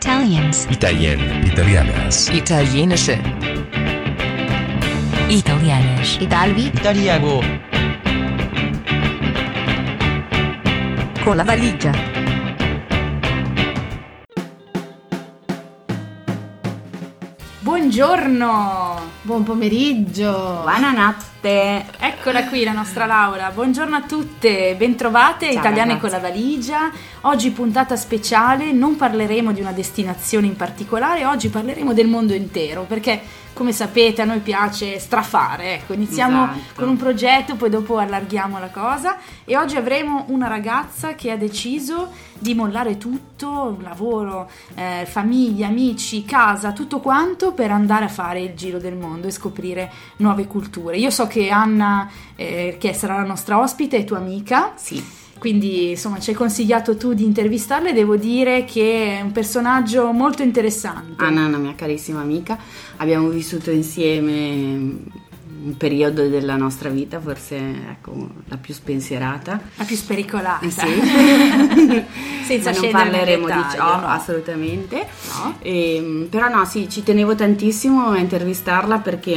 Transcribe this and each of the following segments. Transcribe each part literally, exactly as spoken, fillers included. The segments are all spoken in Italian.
Italians. Italien. Italianas. Italienische. Italianisch. Italvi. Italiano. Con la valigia. Buongiorno, buon pomeriggio, buonanotte. Eccola qui la nostra Laura. Buongiorno a tutte, bentrovate. Ciao, Italiane ragazzi. con la valigia. Oggi puntata speciale, non parleremo di una destinazione in particolare, oggi parleremo del mondo intero, perché come sapete a noi piace strafare. Ecco, iniziamo Esatto. con un progetto, poi dopo allarghiamo la cosa e oggi avremo una ragazza che ha deciso di mollare tutto, lavoro, eh, famiglia, amici, casa, tutto quanto per andare a fare il giro del mondo e scoprire nuove culture. Io so che Anna, eh, che sarà la nostra ospite, è tua amica. Sì. Quindi insomma ci hai consigliato tu di intervistarla e devo dire che è un personaggio molto interessante. Anna è una mia carissima amica, abbiamo vissuto insieme un periodo della nostra vita, forse ecco la più spensierata, La più spericolata. Eh sì. Senza Ma non scendere nel parleremo di dettaglio, ciò, no. assolutamente. No. Ehm, però no, sì, ci tenevo tantissimo a intervistarla perché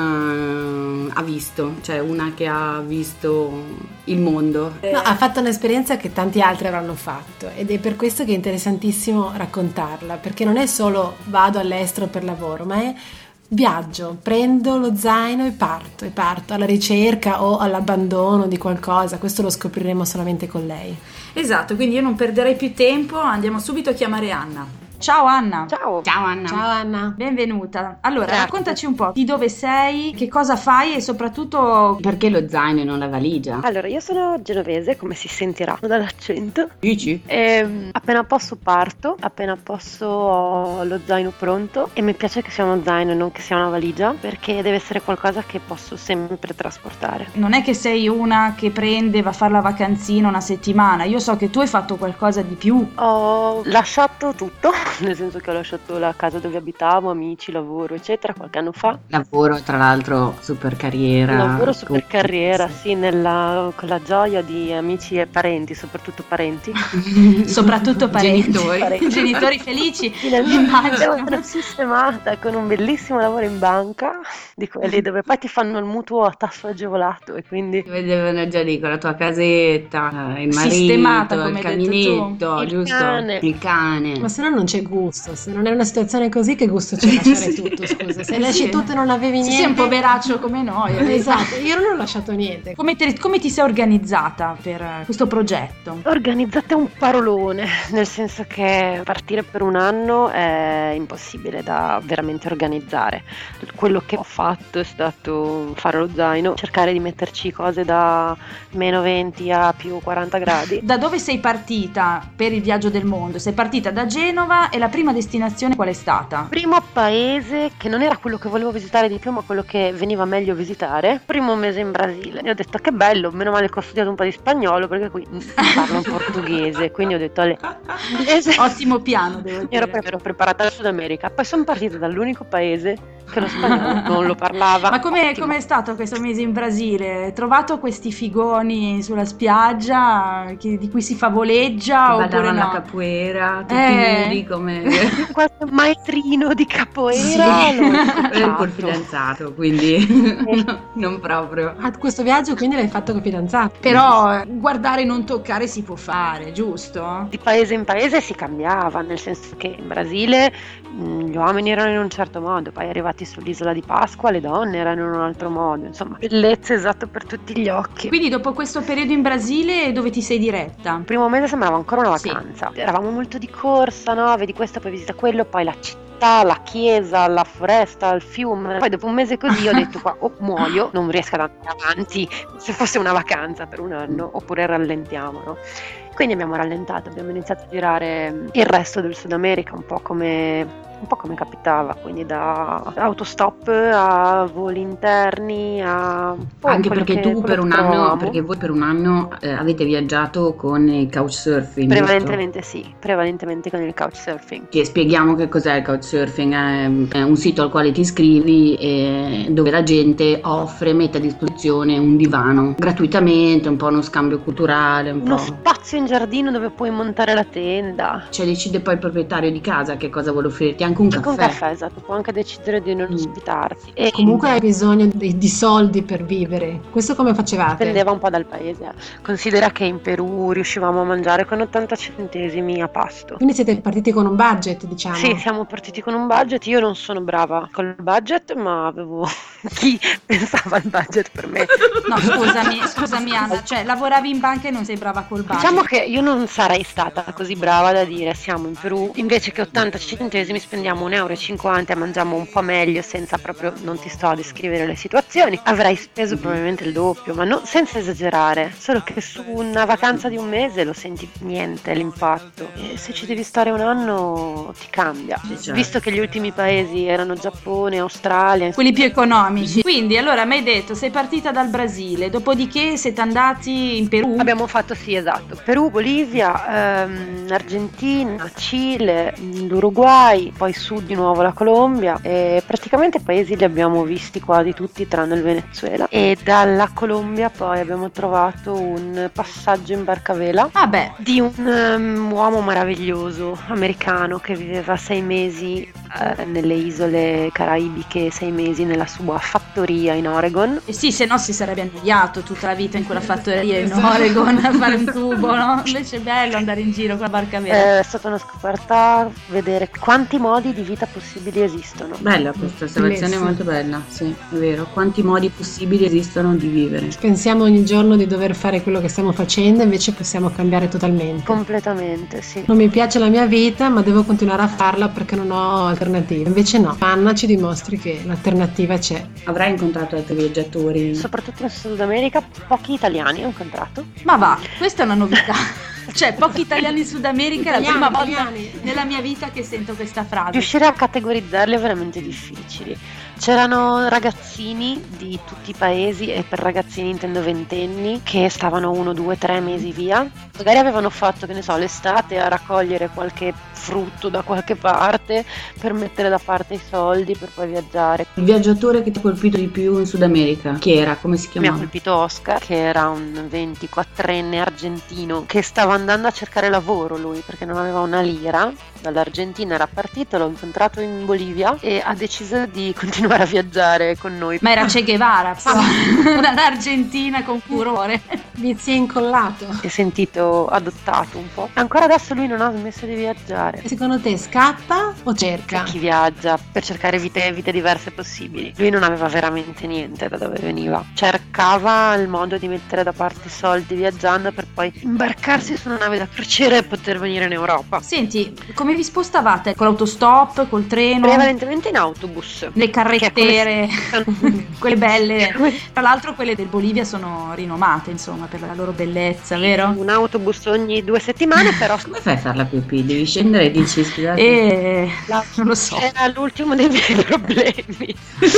Anna ha visto, cioè una che ha visto il mondo. No, ha fatto un'esperienza che tanti altri avranno fatto ed è per questo che è interessantissimo raccontarla, perché non è solo vado all'estero per lavoro, ma è viaggio, prendo lo zaino e parto, e parto alla ricerca o all'abbandono di qualcosa. Questo lo scopriremo solamente con lei. Esatto, quindi io non perderei più tempo, andiamo subito a chiamare Anna. Ciao Anna. Ciao. Ciao Anna. Ciao Anna. Benvenuta. Allora, Grazie. raccontaci un po' di dove sei, che cosa fai e soprattutto Perché lo zaino e non la valigia? Allora, io sono genovese, come si sentirà dall'accento. Dici? E appena posso parto, appena posso ho lo zaino pronto e mi piace che sia uno zaino e non che sia una valigia, perché deve essere qualcosa che posso sempre trasportare. non è che sei una che prende, va a fare la vacanzina una settimana. Io so che tu hai fatto qualcosa di più. Ho lasciato tutto, nel senso che ho lasciato la casa dove abitavo, amici, lavoro, eccetera, qualche anno fa. Lavoro, tra l'altro, super carriera. Lavoro super con- carriera, sì, nella, con la gioia di amici e parenti, soprattutto parenti. Soprattutto parenti. Genitori. Parenti. Genitori felici. Finalmente Immagino. sono sistemata con un bellissimo lavoro in banca, di quelli dove poi ti fanno il mutuo a tasso agevolato e quindi Ti vedevano già lì con la tua casetta, il marito, Sistemata, come il hai detto caminetto, tu. Il giusto? cane. Il cane. Ma se no non c'è gusto, se non è una situazione così che gusto c'è lasciare tutto, scusa. Se lasci Sì. tutto e non avevi Sì, niente. sei un poveraccio come noi. Esatto, io non ho lasciato niente. Come, te- come ti sei organizzata per eh, questo progetto? organizzate un parolone, nel senso che partire per un anno è impossibile da veramente organizzare. Quello che ho fatto è stato fare lo zaino, cercare di metterci cose da meno venti a più quaranta gradi. Da dove sei partita per il viaggio del mondo? Sei partita da Genova e la prima destinazione qual è stata? Primo paese che non era quello che volevo visitare di più, ma quello che veniva meglio visitare. Primo mese in Brasile. E ho detto che bello, meno male che ho studiato un po' di spagnolo perché qui parlo in portoghese, quindi ho detto alle inglese. Ottimo piano, devo dire. Ero, pre- ero preparata al Sud America, poi sono partita dall'unico paese che lo spagnolo non lo parlava. Ma come Ottimo. è stato questo mese in Brasile? Hai trovato questi figoni sulla spiaggia che- di cui si favoleggia oppure Ballavano la no? capoeira, tutti Eh. nudi come Qualche maestrino di capoeira Sì. l'ho Era incontrato. col fidanzato, quindi no, non proprio. Ah, questo viaggio quindi l'hai fatto con fidanzato? Però eh, guardare e non toccare si può fare, giusto? Di paese in paese si cambiava, nel senso che in Brasile mh, gli uomini erano in un certo modo, poi arrivati sull'isola di Pasqua le donne erano in un altro modo, insomma, bellezza esatto per tutti gli occhi. Quindi dopo questo periodo in Brasile dove ti sei diretta? Il primo mese sembrava ancora una Sì. vacanza, eravamo molto di corsa, no? Vedi questo, poi visita quello, poi la città, la chiesa, la foresta, il fiume. Poi dopo un mese così ho detto qua o muoio, non riesco ad andare avanti se fosse una vacanza per un anno, oppure rallentiamo, no? Quindi abbiamo rallentato, abbiamo iniziato a girare il resto del Sud America un po' come un po' come capitava, quindi da autostop a voli interni a oh, Anche quello perché che- tu quello per che un anno, trovavamo. perché voi per un anno eh, avete viaggiato con il couchsurfing, giusto? Prevalentemente sì, prevalentemente con il couchsurfing. Che spieghiamo che cos'è il couchsurfing, è, è un sito al quale ti iscrivi e dove la gente offre, mette a disposizione un divano gratuitamente, un po' uno scambio culturale, un Uno po'. spazio in giardino dove puoi montare la tenda. Cioè decide poi il proprietario di casa che cosa vuole offrirti, anche un Anche un caffè. caffè, esatto, può anche decidere di non Mm. ospitarti. E Comunque hai bisogno di, di soldi per vivere. Questo come facevate? dipendeva un po' dal paese. Considera che in Perù riuscivamo a mangiare con ottanta centesimi a pasto. Quindi siete partiti con un budget, diciamo. Sì, siamo partiti con un budget. Io non sono brava col budget, ma avevo chi pensava al budget per me. No, scusami, scusami Anna, cioè lavoravi in banca e non sei brava col budget. Diciamo che io non sarei stata così brava da dire siamo in Perù, invece che ottanta centesimi spendiamo un euro e cinquanta e mangiamo un po' meglio senza proprio, non ti sto a descrivere le situazioni, avrei speso probabilmente il doppio, ma no, senza esagerare, solo che su una vacanza di un mese lo senti niente l'impatto, e se ci devi stare un anno ti cambia, Sì, certo. visto che gli ultimi paesi erano Giappone, Australia. Quelli più economici. Quindi allora mi hai detto sei partita dal Brasile, dopodiché siete andati in Perù. Abbiamo fatto, sì, esatto, Perù, Bolivia, ehm, Argentina, Cile, l'Uruguay, poi su di nuovo la Colombia, e praticamente paesi li abbiamo visti quasi tutti tranne il Venezuela, e dalla Colombia poi abbiamo trovato un passaggio in barcavela Ah beh, di un um, uomo meraviglioso americano che viveva sei mesi eh, nelle isole caraibiche, sei mesi nella sua fattoria in Oregon. eh sì, se no si sarebbe annoiato tutta la vita in quella fattoria in Oregon a fare un tubo, no? Invece è bello andare in giro con la barca vera. Eh, È stata una scoperta vedere quanti modi di vita possibili esistono. Bella questa osservazione, è Bellissimo. molto bella, sì, è vero. Quanti modi possibili esistono di vivere. Pensiamo ogni giorno di dover fare quello che stiamo facendo, invece possiamo cambiare totalmente. Completamente, sì. Non mi piace la mia vita, ma devo continuare a farla perché non ho alternative. Invece no, Anna ci dimostri che l'alternativa c'è. Avrai incontrato altri viaggiatori? Soprattutto in Sud America, pochi italiani ho incontrato. Ma va, questa è una novità. Cioè, pochi italiani in Sud America, è la Italiani, prima volta italiani. nella mia vita che sento questa frase. Riuscire a categorizzarli è veramente difficili. C'erano ragazzini di tutti i paesi, e per ragazzini intendo ventenni, che stavano uno, due, tre mesi via. Magari avevano fatto, che ne so, l'estate a raccogliere qualche frutto da qualche parte per mettere da parte i soldi per poi viaggiare. Il viaggiatore che ti ha colpito di più in Sud America, chi era? Come si Mi ha chiamava? colpito Oscar, che era un ventiquattrenne argentino che stava andando a cercare lavoro lui perché non aveva una lira. Dall'Argentina era partito, l'ho incontrato in Bolivia e ha deciso di continuare a viaggiare con noi. Ma era Che Guevara, dall'Argentina con furore. Mi si è incollato. Si è sentito adottato un po'. Ancora adesso lui non ha smesso di viaggiare. Secondo te scappa o C'è cerca? chi viaggia per cercare vite, vite diverse possibili. Lui non aveva veramente niente da dove veniva. Cercava il modo di mettere da parte i soldi viaggiando per poi imbarcarsi su una nave da crociera e poter venire in Europa. Senti, come vi spostavate? Con l'autostop, col treno? Prevalentemente in autobus. Le carrettere, Che è come- quelle belle. Tra l'altro quelle del Bolivia sono rinomate, insomma, per la loro bellezza, vero? Un autobus ogni due settimane, però Come fai a fare la pipì? Devi scendere e dici scusate. E la- non lo so. era l'ultimo dei miei problemi.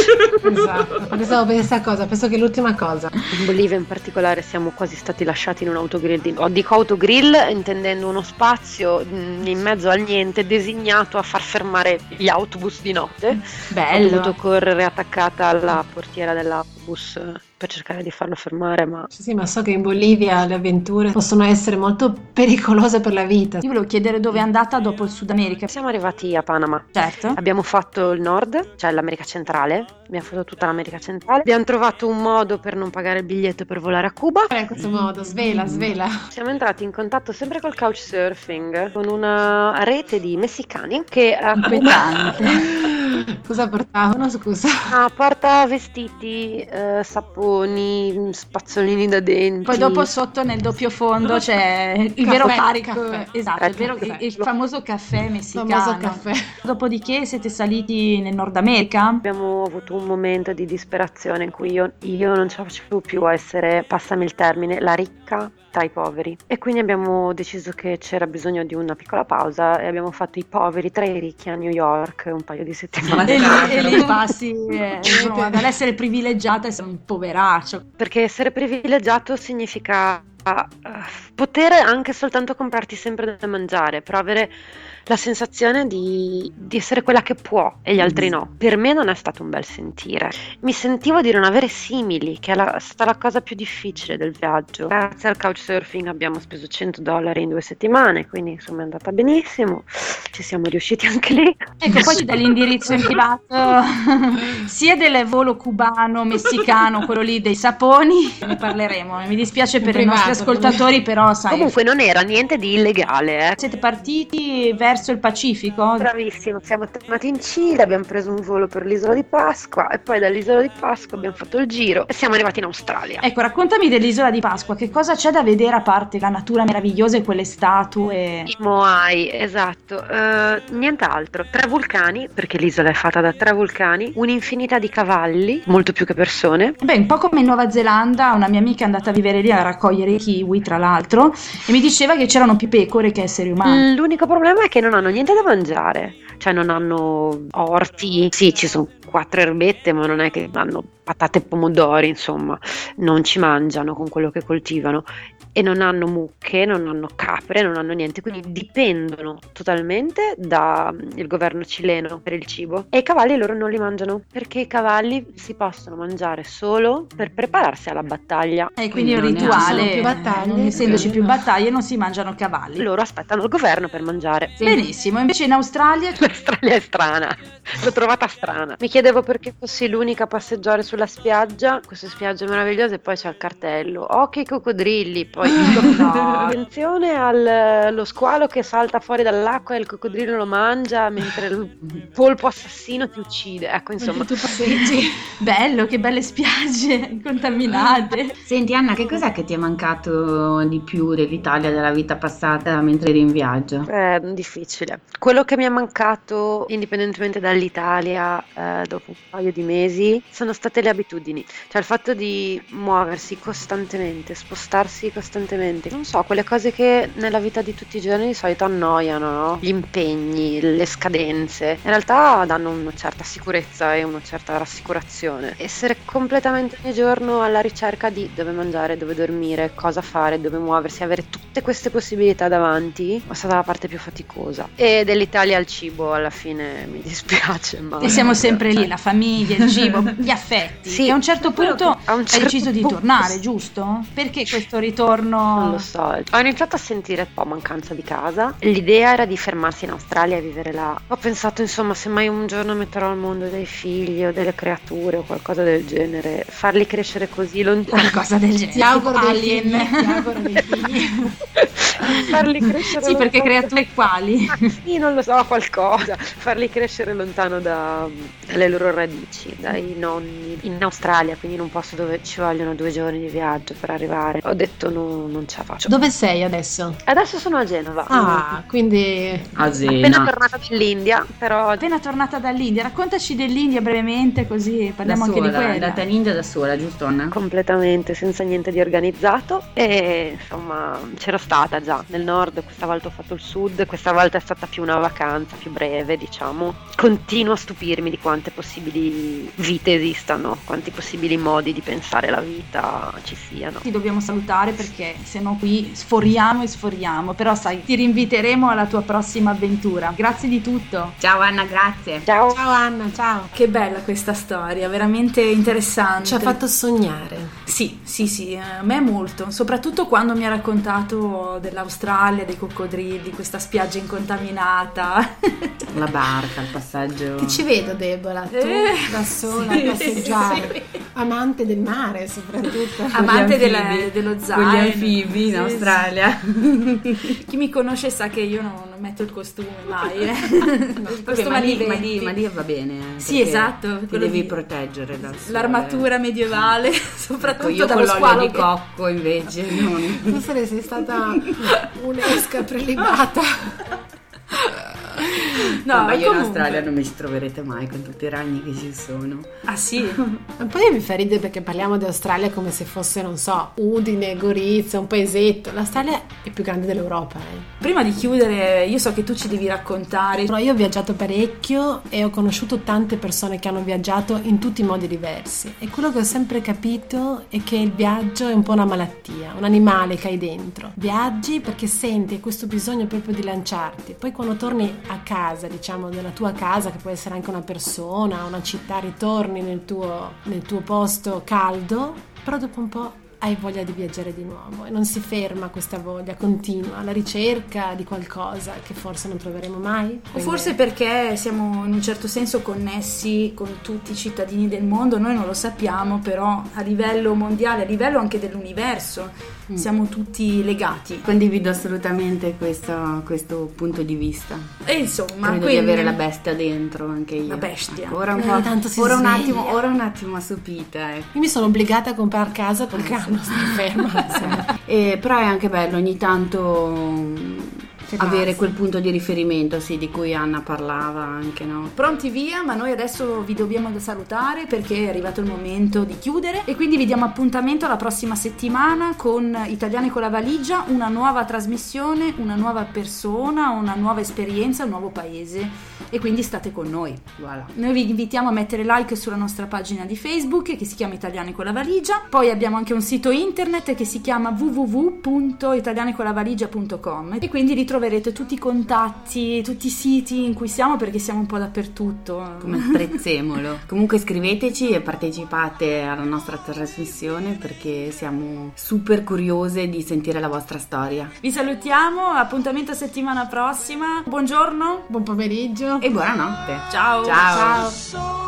Esatto. Pensavo per questa cosa, penso che è l'ultima cosa. In Bolivia in particolare siamo quasi stati lasciati in un autogrill. di- oh, dico autogrill intendendo uno spazio mh, in mezzo al niente designato a far fermare gli autobus di notte. Ho Bello. dovuto correre attaccata alla portiera dell'autobus eh, per cercare di farlo fermare, ma Sì, sì, ma so che in Bolivia le avventure possono essere molto pericolose per la vita. Io volevo chiedere dove è andata dopo il Sud America. siamo arrivati a Panama. Certo. Abbiamo fatto il nord, cioè l'America centrale, abbiamo fatto tutta l'America centrale. Abbiamo trovato un modo per non pagare il biglietto per volare a Cuba. In questo modo, svela, svela. Siamo entrati in contatto sempre col couchsurfing con una rete di messicani che a Cuba Cosa portavano, scusa? ah, porta vestiti, eh, saponi, spazzolini da denti. Poi dopo sotto nel doppio fondo c'è il Caffè, vero carico. caffè. Esatto, è vero, il, il famoso caffè messicano. Famoso caffè. Dopodiché siete saliti nel Nord America? Abbiamo avuto un momento di disperazione in cui io, io non ce la facevo più a essere, passami il termine, la ricca tra i poveri, e quindi abbiamo deciso che c'era bisogno di una piccola pausa e abbiamo fatto i poveri tra i ricchi a New York un paio di settimane. E lì, e lì passi eh, no, dall'essere privilegiata a essere un poveraccio. Perché essere privilegiato significa a uh, poter anche soltanto comprarti sempre da mangiare, però avere la sensazione di, di essere quella che può e gli altri no. Per me non è stato un bel sentire. Mi sentivo di non avere simili, che è, la, è stata la cosa più difficile del viaggio. Grazie al couchsurfing abbiamo speso cento dollari in due settimane, quindi insomma è andata benissimo. Ci siamo riusciti anche lì. Ecco, poi ci dà l'indirizzo in privato sia del volo cubano, messicano, quello lì dei saponi. Ne parleremo. Mi dispiace per i nostri ascoltatori, però sai. Comunque non era niente di illegale. Eh. Siete partiti verso il Pacifico? Bravissimo, siamo tornati in Cile, abbiamo preso un volo per l'isola di Pasqua e poi dall'isola di Pasqua abbiamo fatto il giro e siamo arrivati in Australia. Ecco, raccontami dell'isola di Pasqua, che cosa c'è da vedere a parte la natura meravigliosa e quelle statue? I Moai, esatto, uh, nient'altro, tre vulcani, perché l'isola è fatta da tre vulcani, un'infinità di cavalli, molto più che persone. Beh, un po' come in Nuova Zelanda, una mia amica è andata a vivere lì a raccogliere i kiwi, tra l'altro, e mi diceva che c'erano più pecore che esseri umani. L'unico problema è che non hanno niente da mangiare, cioè non hanno orti, sì, ci sono quattro erbette, ma non è che hanno patate e pomodori, insomma, non ci mangiano con quello che coltivano e non hanno mucche, non hanno capre, non hanno niente, quindi dipendono totalmente dal governo cileno per il cibo e i cavalli loro non li mangiano perché i cavalli si possono mangiare solo per prepararsi alla battaglia. E quindi è un non rituale, più battaglie, non essendoci no. più battaglie non si mangiano cavalli. Loro aspettano il governo per mangiare. Sì. Benissimo, invece in Australia L'Australia è strana, l'ho trovata strana. Mi chiedevo perché fossi l'unica a passeggiare sulla spiaggia, queste spiagge meravigliose, e poi c'è il cartello, occhi ai coccodrilli, poi no, attenzione al- allo squalo che salta fuori dall'acqua e il coccodrillo lo mangia mentre il polpo assassino ti uccide, ecco insomma. Tu passeggi. bello, che belle spiagge contaminate. Senti Anna, che cos'è che ti è mancato di più dell'Italia, della vita passata mentre eri in viaggio? È difficile. Quello che mi è mancato, indipendentemente dall'Italia, eh, dopo un paio di mesi, sono state le abitudini. Cioè il fatto di muoversi costantemente, spostarsi costantemente. Non so, quelle cose che nella vita di tutti i giorni di solito annoiano, no? Gli impegni, le scadenze. In realtà danno una certa sicurezza e una certa rassicurazione. Essere completamente ogni giorno alla ricerca di dove mangiare, dove dormire, cosa fare, dove muoversi, avere tutte queste possibilità davanti, è stata la parte più faticosa. E dell'Italia al cibo alla fine mi dispiace, ma E siamo sempre lì, la famiglia, il cibo, gli affetti. Sì, e a un certo punto a un hai certo deciso di punto tornare, sì. giusto? Perché questo ritorno? Non lo so, ho iniziato a sentire un po' mancanza di casa. L'idea era di fermarsi in Australia e vivere là. Ho pensato, insomma, se mai un giorno metterò al mondo dei figli o delle creature o qualcosa del genere, farli crescere così lontano. Qualcosa del genere. Ti auguro dei Alien. figli, ti auguro dei figli. farli crescere Sì, perché lontano- creature quali? Ah, sì, non lo so, qualcosa. Farli crescere lontano da- dalle loro radici, dai nonni in Australia, quindi in un posto dove ci vogliono due giorni di viaggio per arrivare. Ho detto no, non ce la faccio. Dove sei adesso? Adesso sono a Genova. Ah, quindi A Appena Zena. tornata dall'India, però Appena tornata dall'India, raccontaci dell'India brevemente così Da parliamo anche di sola, è quella. andata in India da sola, giusto Anna? completamente senza niente di organizzato e insomma c'ero stata già nel nord, questa volta ho fatto il sud, questa volta è stata più una vacanza più breve, diciamo. Continuo a stupirmi di quante possibili vite esistano, quanti possibili modi di pensare la vita ci siano. Ti dobbiamo salutare perché se no qui sforiamo e sforiamo, però sai, ti rinviteremo alla tua prossima avventura. Grazie di tutto. Ciao Anna, grazie. Ciao! ciao Anna, ciao. Che bella questa storia, veramente interessante. Ci ha fatto sognare. Sì, sì, sì, eh, a me molto, soprattutto quando mi ha raccontato dell'Australia, dei coccodrilli, questa spiaggia incontaminata. La barca, il passaggio. Ti ci vedo Deborah, tu Eh, da sola sì, a passeggiare, sì. amante del mare soprattutto. Amante Gli della- anfibi. dello Con zaino. gli anfibi in Sì, Australia. sì. Chi mi conosce sa che io non, non metto il costume mai. Eh. Il Vabbè, costume ma, lì, di ma, venti. lì, ma lì va bene. eh, Sì, perché esatto, Ti quello devi di- proteggere dal sole. L'armatura medievale, Ecco, soprattutto io dallo con l'olio squalo di che- cocco invece. Non... Tu saresti stata un'esca prelibata. No, ma io comunque... in Australia non mi ci troverete mai con tutti i ragni che ci sono. Ah sì? E poi mi fa ridere perché parliamo di Australia come se fosse, non so, Udine, Gorizia, un paesetto. L'Australia è più grande dell'Europa, eh. Prima di chiudere, io so che tu ci devi raccontare. Però io ho viaggiato parecchio e ho conosciuto tante persone che hanno viaggiato in tutti i modi diversi, e quello che ho sempre capito è che il viaggio è un po' una malattia, un animale che hai dentro. Viaggi perché senti questo bisogno proprio di lanciarti, poi quando torni a casa, diciamo nella tua casa, che può essere anche una persona, una città, ritorni nel tuo, nel tuo posto caldo, però dopo un po' hai voglia di viaggiare di nuovo e non si ferma questa voglia, continua alla ricerca di qualcosa che forse non troveremo mai. O forse perché siamo in un certo senso connessi con tutti i cittadini del mondo, noi non lo sappiamo, però a livello mondiale, a livello anche dell'universo, mm. siamo tutti legati. Condivido assolutamente questo, questo punto di vista. E insomma, credo quindi... di avere la bestia dentro anche io. La bestia. Ecco, ora un Eh, po', tanto si ora un sveglia. attimo, ora un attimo assopita, ecco. Io mi sono obbligata a comprare casa perché non stai ferma. E, però è anche bello ogni tanto Che avere basta. quel punto di riferimento, sì, di cui Anna parlava anche, no? Pronti via, ma noi adesso vi dobbiamo salutare perché è arrivato il momento di chiudere, e quindi vi diamo appuntamento alla prossima settimana con Italiani con la valigia, una nuova trasmissione, una nuova persona, una nuova esperienza, un nuovo paese, e quindi state con noi. Voilà. Noi vi invitiamo a mettere like sulla nostra pagina di Facebook che si chiama Italiani con la valigia, poi abbiamo anche un sito internet che si chiama w w w punto italiani con la valigia punto com, e quindi lì troverete tutti i contatti, tutti i siti in cui siamo, perché siamo un po' dappertutto. Come il prezzemolo. Comunque scriveteci e partecipate alla nostra trasmissione perché siamo super curiose di sentire la vostra storia. Vi salutiamo, appuntamento a settimana prossima, buongiorno Buon pomeriggio. E buonanotte. ciao Ciao. Ciao.